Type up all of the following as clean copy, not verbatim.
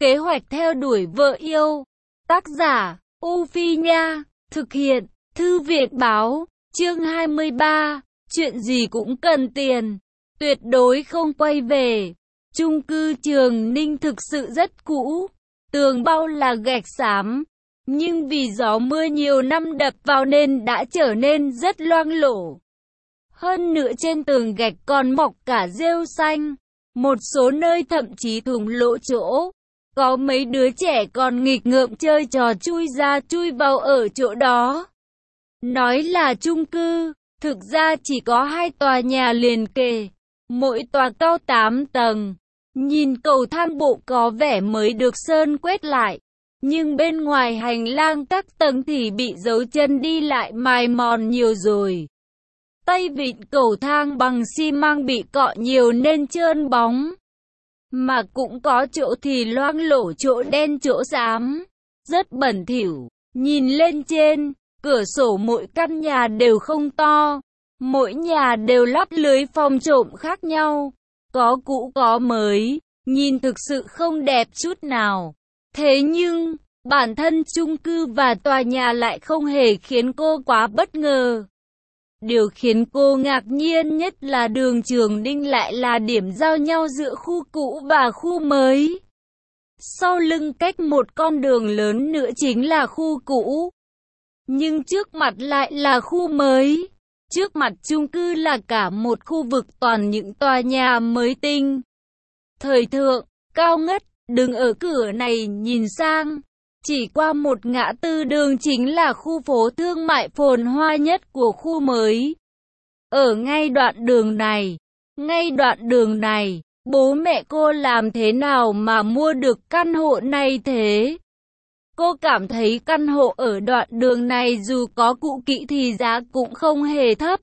Kế hoạch theo đuổi vợ yêu. Tác giả, U Phi Nha. Thực hiện, Thư viện Báo. Chương 23. Chuyện gì cũng cần tiền. Tuyệt đối không quay về. Chung cư Trường Ninh thực sự rất cũ. Tường bao là gạch xám. Nhưng vì gió mưa nhiều năm đập vào nên đã trở nên rất loang lổ. Hơn nữa trên tường gạch còn mọc cả rêu xanh. Một số nơi thậm chí thủng lỗ chỗ. Có mấy đứa trẻ còn nghịch ngợm chơi trò chui ra chui vào ở chỗ đó. Nói là chung cư, thực ra chỉ có 2 tòa nhà liền kề. Mỗi tòa cao 8 tầng. Nhìn cầu thang bộ có vẻ mới được sơn quét lại. Nhưng bên ngoài hành lang các tầng thì bị dấu chân đi lại mài mòn nhiều rồi. Tay vịn cầu thang bằng xi măng bị cọ nhiều nên trơn bóng. Mà cũng có chỗ thì loang lổ, chỗ đen chỗ xám. Rất bẩn thỉu. Nhìn lên trên, cửa sổ mỗi căn nhà đều không to. Mỗi nhà đều lắp lưới phòng trộm khác nhau. Có cũ có mới. Nhìn thực sự không đẹp chút nào. Thế nhưng, bản thân chung cư và tòa nhà lại không hề khiến cô quá bất ngờ. Điều khiến cô ngạc nhiên nhất là đường Trường Ninh lại là điểm giao nhau giữa khu cũ và khu mới. Sau lưng cách một con đường lớn nữa chính là khu cũ. Nhưng trước mặt lại là khu mới. Trước mặt chung cư là cả một khu vực toàn những tòa nhà mới tinh. Thời thượng, cao ngất, đứng ở cửa này nhìn sang. Chỉ qua một ngã tư đường chính là khu phố thương mại phồn hoa nhất của khu mới. Ở ngay đoạn đường này, bố mẹ cô làm thế nào mà mua được căn hộ này thế? Cô cảm thấy căn hộ ở đoạn đường này dù có cũ kỹ thì giá cũng không hề thấp.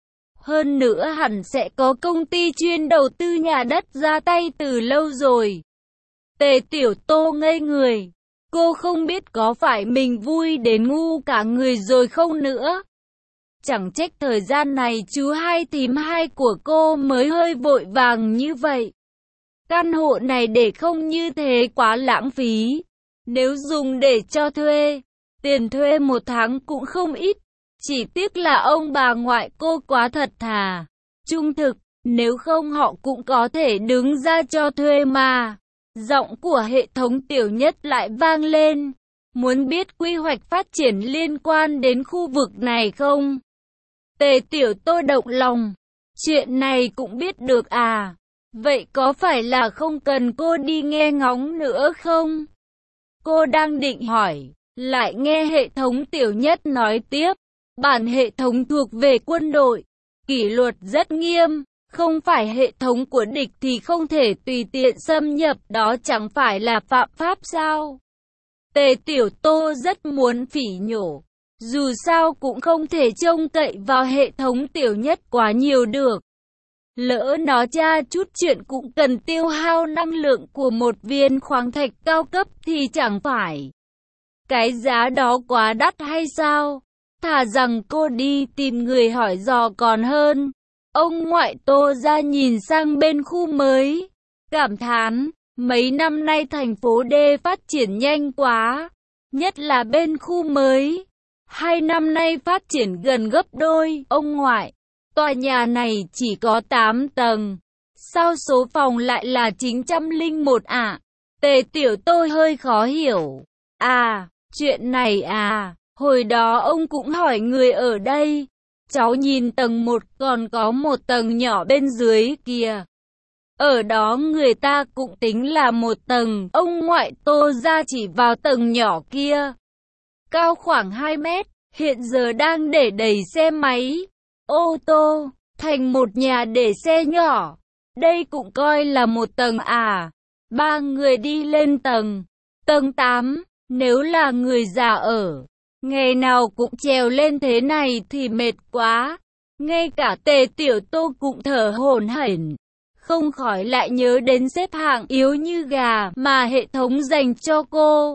Hơn nữa hẳn sẽ có công ty chuyên đầu tư nhà đất ra tay từ lâu rồi. Tề Tiểu Tô ngây người. Cô không biết có phải mình vui đến ngu cả người rồi không nữa. Chẳng trách thời gian này chú hai thím hai của cô mới hơi vội vàng như vậy. Căn hộ này để không như thế quá lãng phí. Nếu dùng để cho thuê, tiền thuê 1 tháng cũng không ít. Chỉ tiếc là ông bà ngoại cô quá thật thà, trung thực, nếu không họ cũng có thể đứng ra cho thuê mà. Giọng của hệ thống Tiểu Nhất lại vang lên. Muốn biết quy hoạch phát triển liên quan đến khu vực này không? Tề Tiểu Tô động lòng. Chuyện này cũng biết được à? Vậy có phải là không cần cô đi nghe ngóng nữa không? Cô đang định hỏi, lại nghe hệ thống Tiểu Nhất nói tiếp. Bản hệ thống thuộc về quân đội, kỷ luật rất nghiêm. Không phải hệ thống của địch thì không thể tùy tiện xâm nhập, đó chẳng phải là phạm pháp sao? Tề Tiểu Tô rất muốn phỉ nhổ. Dù sao cũng không thể trông cậy vào hệ thống Tiểu Nhất quá nhiều được. Lỡ nó tra chút chuyện cũng cần tiêu hao năng lượng của một viên khoáng thạch cao cấp thì chẳng phải cái giá đó quá đắt hay sao? Thà rằng cô đi tìm người hỏi dò còn hơn. Ông ngoại Tô ra nhìn sang bên khu mới, cảm thán, mấy năm nay thành phố D phát triển nhanh quá, nhất là bên khu mới. 2 năm nay phát triển gần gấp đôi. Ông ngoại, tòa nhà này chỉ có 8 tầng, sao số phòng lại là 901 ạ? Tề Tiểu Tô hơi khó hiểu. À, chuyện này à, hồi đó ông cũng hỏi người ở đây. Cháu nhìn tầng 1 còn có một tầng nhỏ bên dưới kìa. Ở đó người ta cũng tính là 1 tầng. Ông ngoại Tô ra chỉ vào tầng nhỏ kia. Cao khoảng 2 mét, hiện giờ đang để đầy xe máy, ô tô, thành một nhà để xe nhỏ. Đây cũng coi là 1 tầng à? 3 người đi lên tầng 8, nếu là người già ở. Ngày nào cũng trèo lên thế này thì mệt quá. Ngay cả Tề Tiểu Tô cũng thở hổn hển. Không khỏi lại nhớ đến xếp hạng yếu như gà mà hệ thống dành cho cô.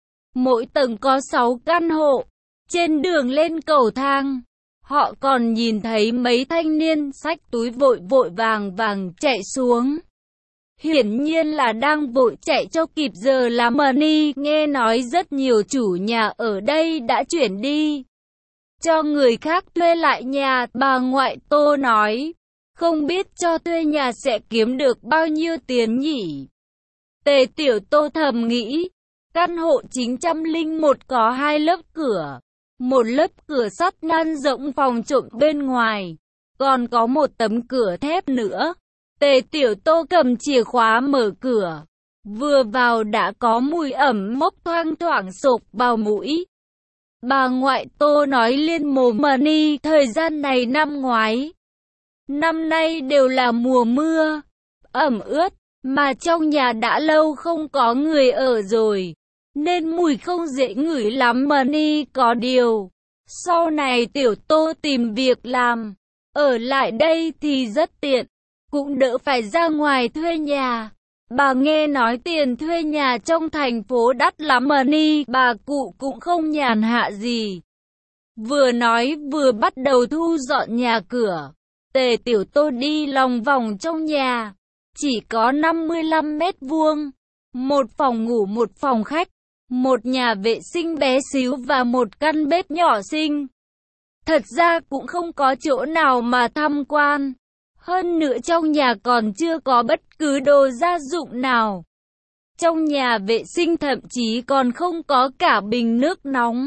Mỗi tầng có 6 căn hộ. Trên đường lên cầu thang, họ còn nhìn thấy mấy thanh niên xách túi vội vàng chạy xuống. hiển nhiên là đang vội chạy cho kịp giờ làm money. Nghe nói rất nhiều chủ nhà ở đây đã chuyển đi cho người khác thuê lại nhà. Bà ngoại Tô nói, không biết cho thuê nhà sẽ kiếm được bao nhiêu tiền nhỉ? Tề Tiểu Tô thầm nghĩ, căn hộ 901 có 2 lớp cửa, một lớp cửa sắt ngăn rộng phòng trộm bên ngoài, còn có một tấm cửa thép nữa. Tề Tiểu Tô cầm chìa khóa mở cửa, vừa vào đã có mùi ẩm mốc thoang thoảng xộc vào mũi. Bà ngoại Tô nói liên mồm money, thời gian này năm ngoái, năm nay đều là mùa mưa, ẩm ướt, mà trong nhà đã lâu không có người ở rồi, nên mùi không dễ ngửi lắm money. Có điều, sau này Tiểu Tô tìm việc làm, ở lại đây thì rất tiện, cũng đỡ phải ra ngoài thuê nhà. Bà nghe nói tiền thuê nhà trong thành phố đắt lắm money, bà cụ cũng không nhàn hạ gì. Vừa nói vừa bắt đầu thu dọn nhà cửa. Tề Tiểu Tô đi lòng vòng trong nhà, chỉ có 55 mét vuông, một phòng ngủ, một phòng khách, một nhà vệ sinh bé xíu và một căn bếp nhỏ xinh. Thật ra cũng không có chỗ nào mà tham quan. Hơn nữa trong nhà còn chưa có bất cứ đồ gia dụng nào. Trong nhà vệ sinh thậm chí còn không có cả bình nước nóng.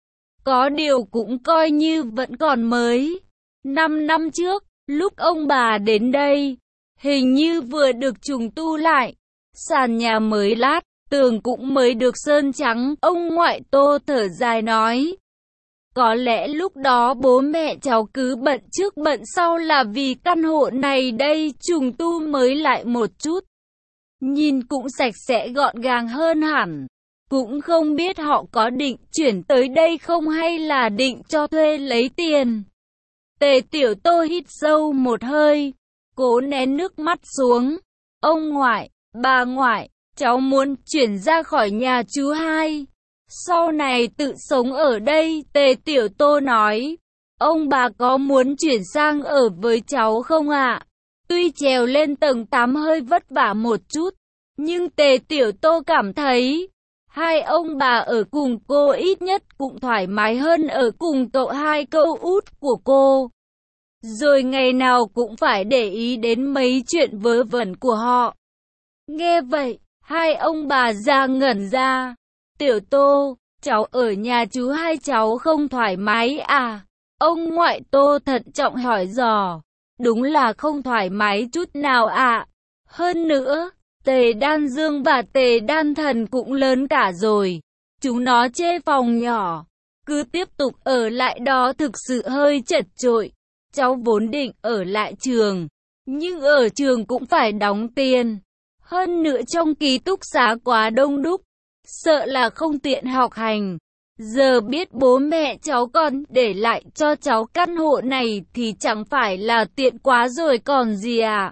Có điều cũng coi như vẫn còn mới. 5 năm trước, lúc ông bà đến đây, hình như vừa được trùng tu lại. Sàn nhà mới lát, tường cũng mới được sơn trắng. Ông ngoại Tô thở dài nói, có lẽ lúc đó bố mẹ cháu cứ bận trước bận sau là vì căn hộ này đây trùng tu mới lại một chút, nhìn cũng sạch sẽ gọn gàng hơn hẳn. Cũng không biết họ có định chuyển tới đây không hay là định cho thuê lấy tiền. Tề Tiểu Tô hít sâu một hơi, cố nén nước mắt xuống. Ông ngoại, bà ngoại, cháu muốn chuyển ra khỏi nhà chú hai, sau này tự sống ở đây. Tề Tiểu Tô nói, ông bà có muốn chuyển sang ở với cháu không ạ? Tuy trèo lên tầng 8 hơi vất vả một chút, nhưng Tề Tiểu Tô cảm thấy hai ông bà ở cùng cô ít nhất cũng thoải mái hơn ở cùng cậu hai cậu út của cô. Rồi ngày nào cũng phải để ý đến mấy chuyện vớ vẩn của họ. Nghe vậy, hai ông bà già ngẩn ra. Tiểu Tô, cháu ở nhà chú hai cháu không thoải mái à? Ông ngoại Tô thận trọng hỏi dò. Đúng là không thoải mái chút nào ạ. Hơn nữa, Tề Đan Dương và Tề Đan Thần cũng lớn cả rồi. Chúng nó chê phòng nhỏ, cứ tiếp tục ở lại đó thực sự hơi chật chội. Cháu vốn định ở lại trường, nhưng ở trường cũng phải đóng tiền. Hơn nữa trong ký túc xá quá đông đúc, sợ là không tiện học hành. Giờ biết bố mẹ cháu còn để lại cho cháu căn hộ này thì chẳng phải là tiện quá rồi còn gì à?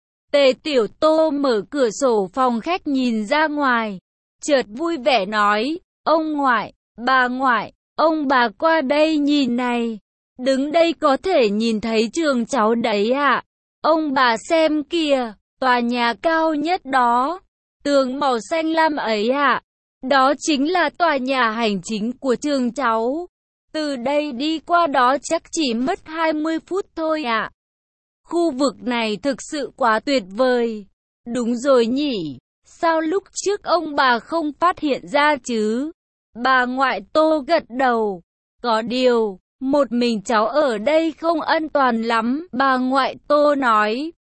Tề Tiểu Tô mở cửa sổ phòng khách nhìn ra ngoài, chợt vui vẻ nói, ông ngoại, bà ngoại, ông bà qua đây nhìn này. Đứng đây có thể nhìn thấy trường cháu đấy ạ. Ông bà xem kìa, tòa nhà cao nhất đó, tường màu xanh lam ấy ạ. Đó chính là tòa nhà hành chính của trường cháu. Từ đây đi qua đó chắc chỉ mất 20 phút thôi ạ. Khu vực này thực sự quá tuyệt vời. Đúng rồi nhỉ, sao lúc trước ông bà không phát hiện ra chứ? Bà ngoại Tô gật đầu. Có điều, một mình cháu ở đây không an toàn lắm, bà ngoại Tô nói.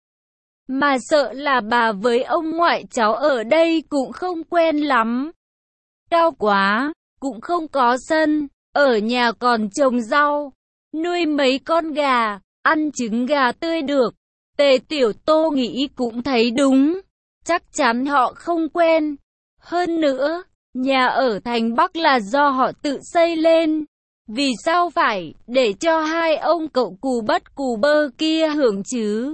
Mà sợ là bà với ông ngoại cháu ở đây cũng không quen lắm. Cao quá, cũng không có sân, ở nhà còn trồng rau, nuôi mấy con gà, ăn trứng gà tươi được. Tề Tiểu Tô nghĩ cũng thấy đúng, chắc chắn họ không quen. Hơn nữa, nhà ở thành Bắc là do họ tự xây lên. Vì sao phải để cho hai ông cậu cù bất cù bơ kia hưởng chứ?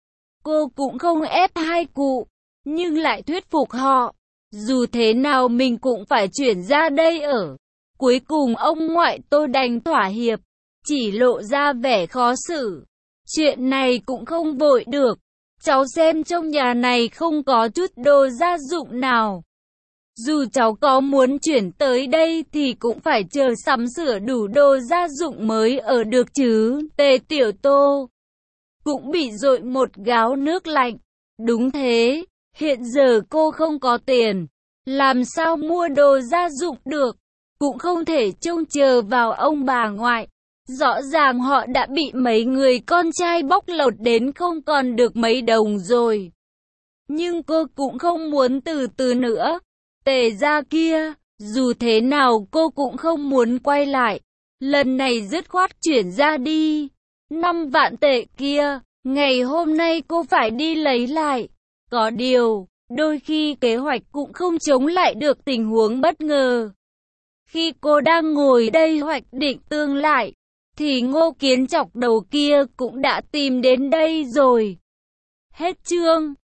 Cô cũng không ép hai cụ, nhưng lại thuyết phục họ. Dù thế nào mình cũng phải chuyển ra đây ở. Cuối cùng ông ngoại Tô đành thỏa hiệp, chỉ lộ ra vẻ khó xử. Chuyện này cũng không vội được. cháu xem trong nhà này không có chút đồ gia dụng nào. Dù cháu có muốn chuyển tới đây thì cũng phải chờ sắm sửa đủ đồ gia dụng mới ở được chứ. Tề Tiểu Tô cũng bị dội một gáo nước lạnh. Đúng thế, hiện giờ cô không có tiền, làm sao mua đồ gia dụng được, cũng không thể trông chờ vào ông bà ngoại. Rõ ràng họ đã bị mấy người con trai bóc lột đến không còn được mấy đồng rồi. Nhưng cô cũng không muốn từ từ nữa. Tề gia kia, dù thế nào cô cũng không muốn quay lại. Lần này dứt khoát chuyển ra đi. 5 vạn tệ kia, ngày hôm nay cô phải đi lấy lại. Có điều, đôi khi kế hoạch cũng không chống lại được tình huống bất ngờ. Khi cô đang ngồi đây hoạch định tương lai, thì Ngô Kiến chọc đầu kia cũng đã tìm đến đây rồi. Hết chương.